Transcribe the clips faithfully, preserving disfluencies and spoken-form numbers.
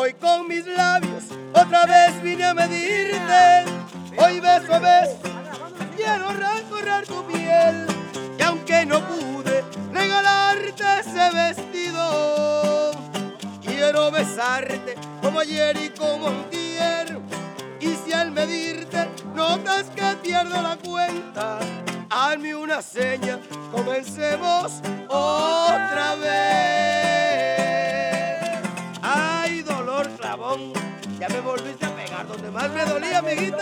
Hoy con mis labios otra vez vine a medirte. Hoy beso a beso quiero recorrer tu piel. Y aunque no pude regalarte ese vestido, quiero besarte como ayer y como antier. Y si al medirte notas que pierdo la cuenta, hazme una seña, comencemos otra vez. Ay, dolor clavón, ya me volviste a pegar donde más me dolía, amiguito.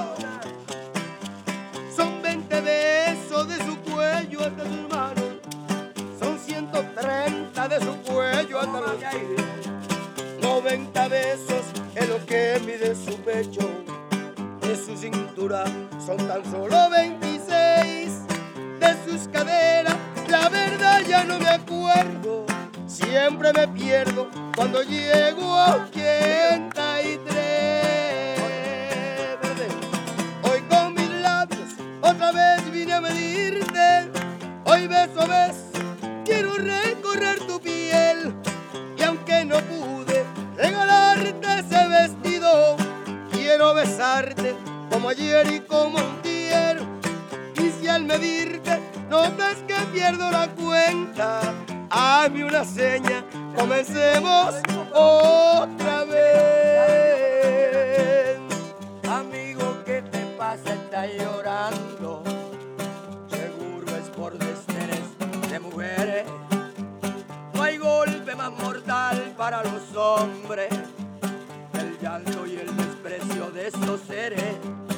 Son veinte besos de su cuello hasta sus manos, son ciento treinta de su cuello hasta los pies. noventa besos es lo que mide su pecho, de su cintura son tan solo veintiséis. De sus caderas, la verdad ya no me acuerdo, siempre me pierdo cuando llego a ochenta y tres. Hoy con mis labios otra vez vine a medirte. Hoy beso a beso quiero recorrer tu piel. Y aunque no pude regalarte ese vestido, quiero besarte como ayer y como antier. Y si al medirte notas que pierdo la cuenta, hazme una seña, comencemos otra vez. Amigo, ¿qué te pasa? Estás llorando. Seguro es por desinterés de mujeres. No hay golpe más mortal para los hombres que el llanto y el desprecio de estos seres.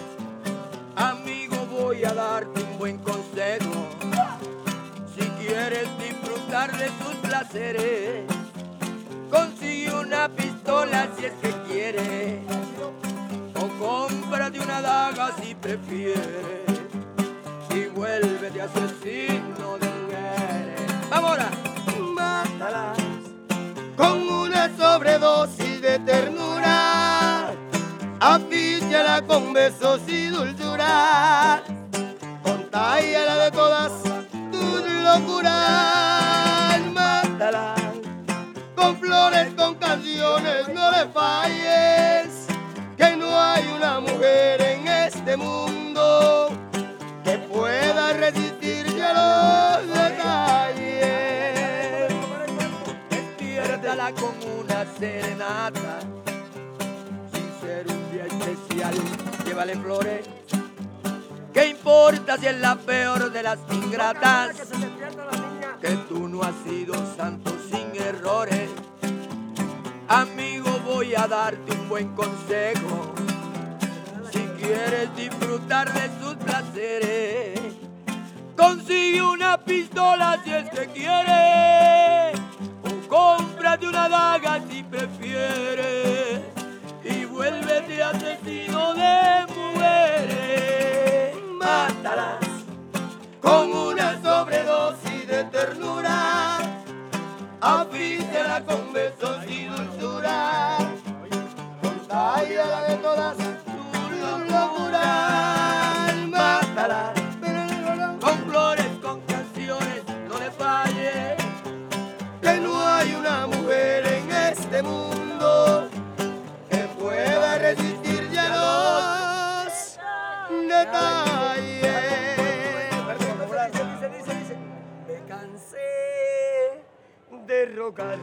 Amigo, voy a darte un buen consejo. Si quieres disfrutar de tus placeres, consigue una pistola si es que quieres, o cómprate una daga si prefieres, y vuélvete asesino de mujeres. ¡Vamos ahora! Mátalas con una sobredosis de ternura, asfíxiala con besos y dulzura, contágiala de todas tus locuras. Mátalas con flores, con canciones, no le falles, que no hay una mujer en este mundo que pueda resistir ya los detalles. Despiértala con una serenata, sin ser un día especial, llévale flores. ¿Qué importa si es la peor de las ingratas? Que tú no has sido santo sin errores. Amigo, voy a darte un buen consejo. Si quieres disfrutar de sus placeres, consigue una pistola si es que quieres, o cómprate una daga si prefieres, y vuélvete asesino de mujeres. Mátalas con una sobredosis de ternura, asfíxiala con besos y dulzura, contágiala de todas tus locuras. Mátalas Con flores, con canciones, no le falles, que no hay una mujer en este mundo que pueda resistir ya los detalles. me cansé de rogar,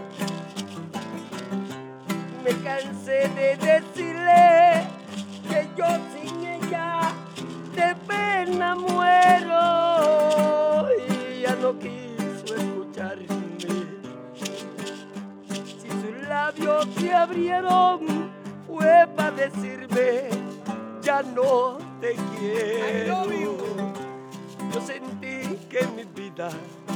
me cansé de decirle que yo sin ella de pena muero, y ella no quiso escucharme. Si sus labios se abrieron fue para decirme ya no te quiero. Yo sentí que mi vida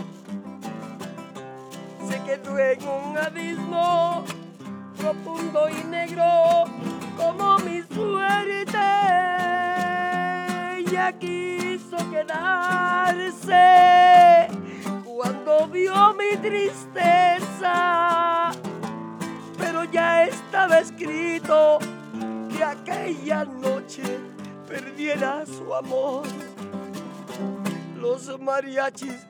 se quedó en un abismo profundo y negro como mi suerte. Ella quiso quedarse cuando vio mi tristeza, pero ya estaba escrito que aquella noche perdiera su amor. Los mariachis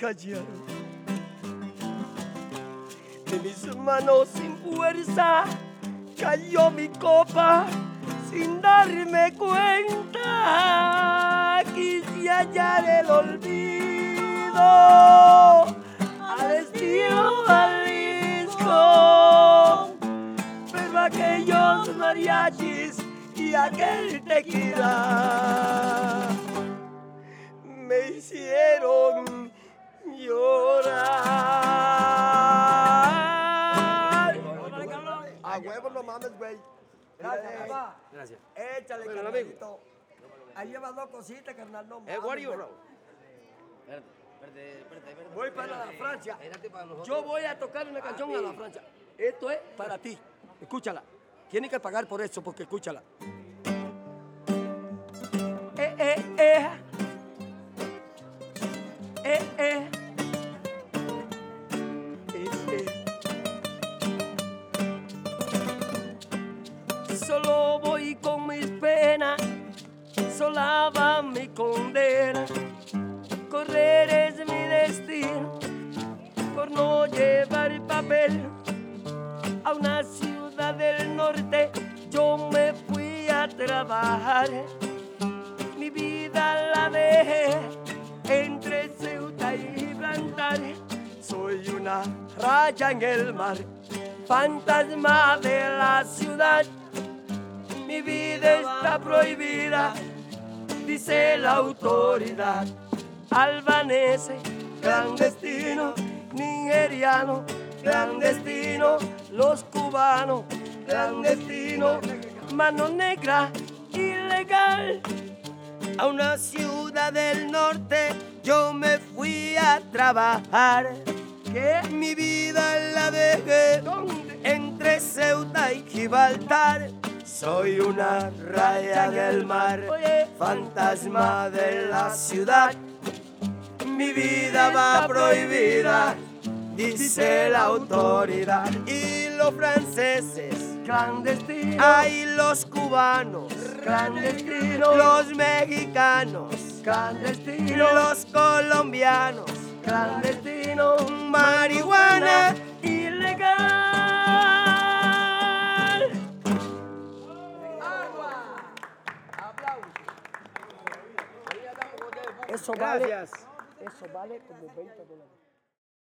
callaron. De mis manos sin fuerza cayó mi copa sin darme cuenta. Quise hallar el olvido al estilo Jalisco, pero aquellos mariachis y aquel tequila me hicieron llorar. A huevo no mames, güey. Gracias, papá. Gracias. Échale, Bueno, carnalito. Ahí lleva dos cositas, carnal, no mames. Eh, what are you, güey. bro? Espérate, espérate, espérate, espérate. Voy para la Francia. Espérate para nosotros. Yo voy a tocar una canción a la Francia. Esto es para ti. Escúchala. Tienes que pagar por eso, porque escúchala. Eh, eh, eh. Eh, eh. Eh, eh. Solo voy con mis penas, sola va mi condena. Correr es mi destino por no llevar papel. A una ciudad del norte yo me fui a trabajar. Mi vida la dejé entre Ceuta y Gibraltar. Soy una raya en el mar, fantasma de la ciudad. Mi vida está prohibida, dice la autoridad. Albanese, clandestino, nigeriano, clandestino, los cubanos, clandestino, mano negra, ilegal. A una ciudad del norte yo me fui a trabajar. ¿Qué? Mi vida la dejé entre Ceuta y Gibraltar. Soy una raya del mar, fantasma de la ciudad. Mi vida va prohibida, dice la autoridad. Y los franceses, clandestinos. Ay, los cubanos, clandestinos. Los mexicanos, clandestinos. Los colombianos, clandestinos. Marihuana ilegal. Eso vale, Gracias. eso vale como veinte dólares.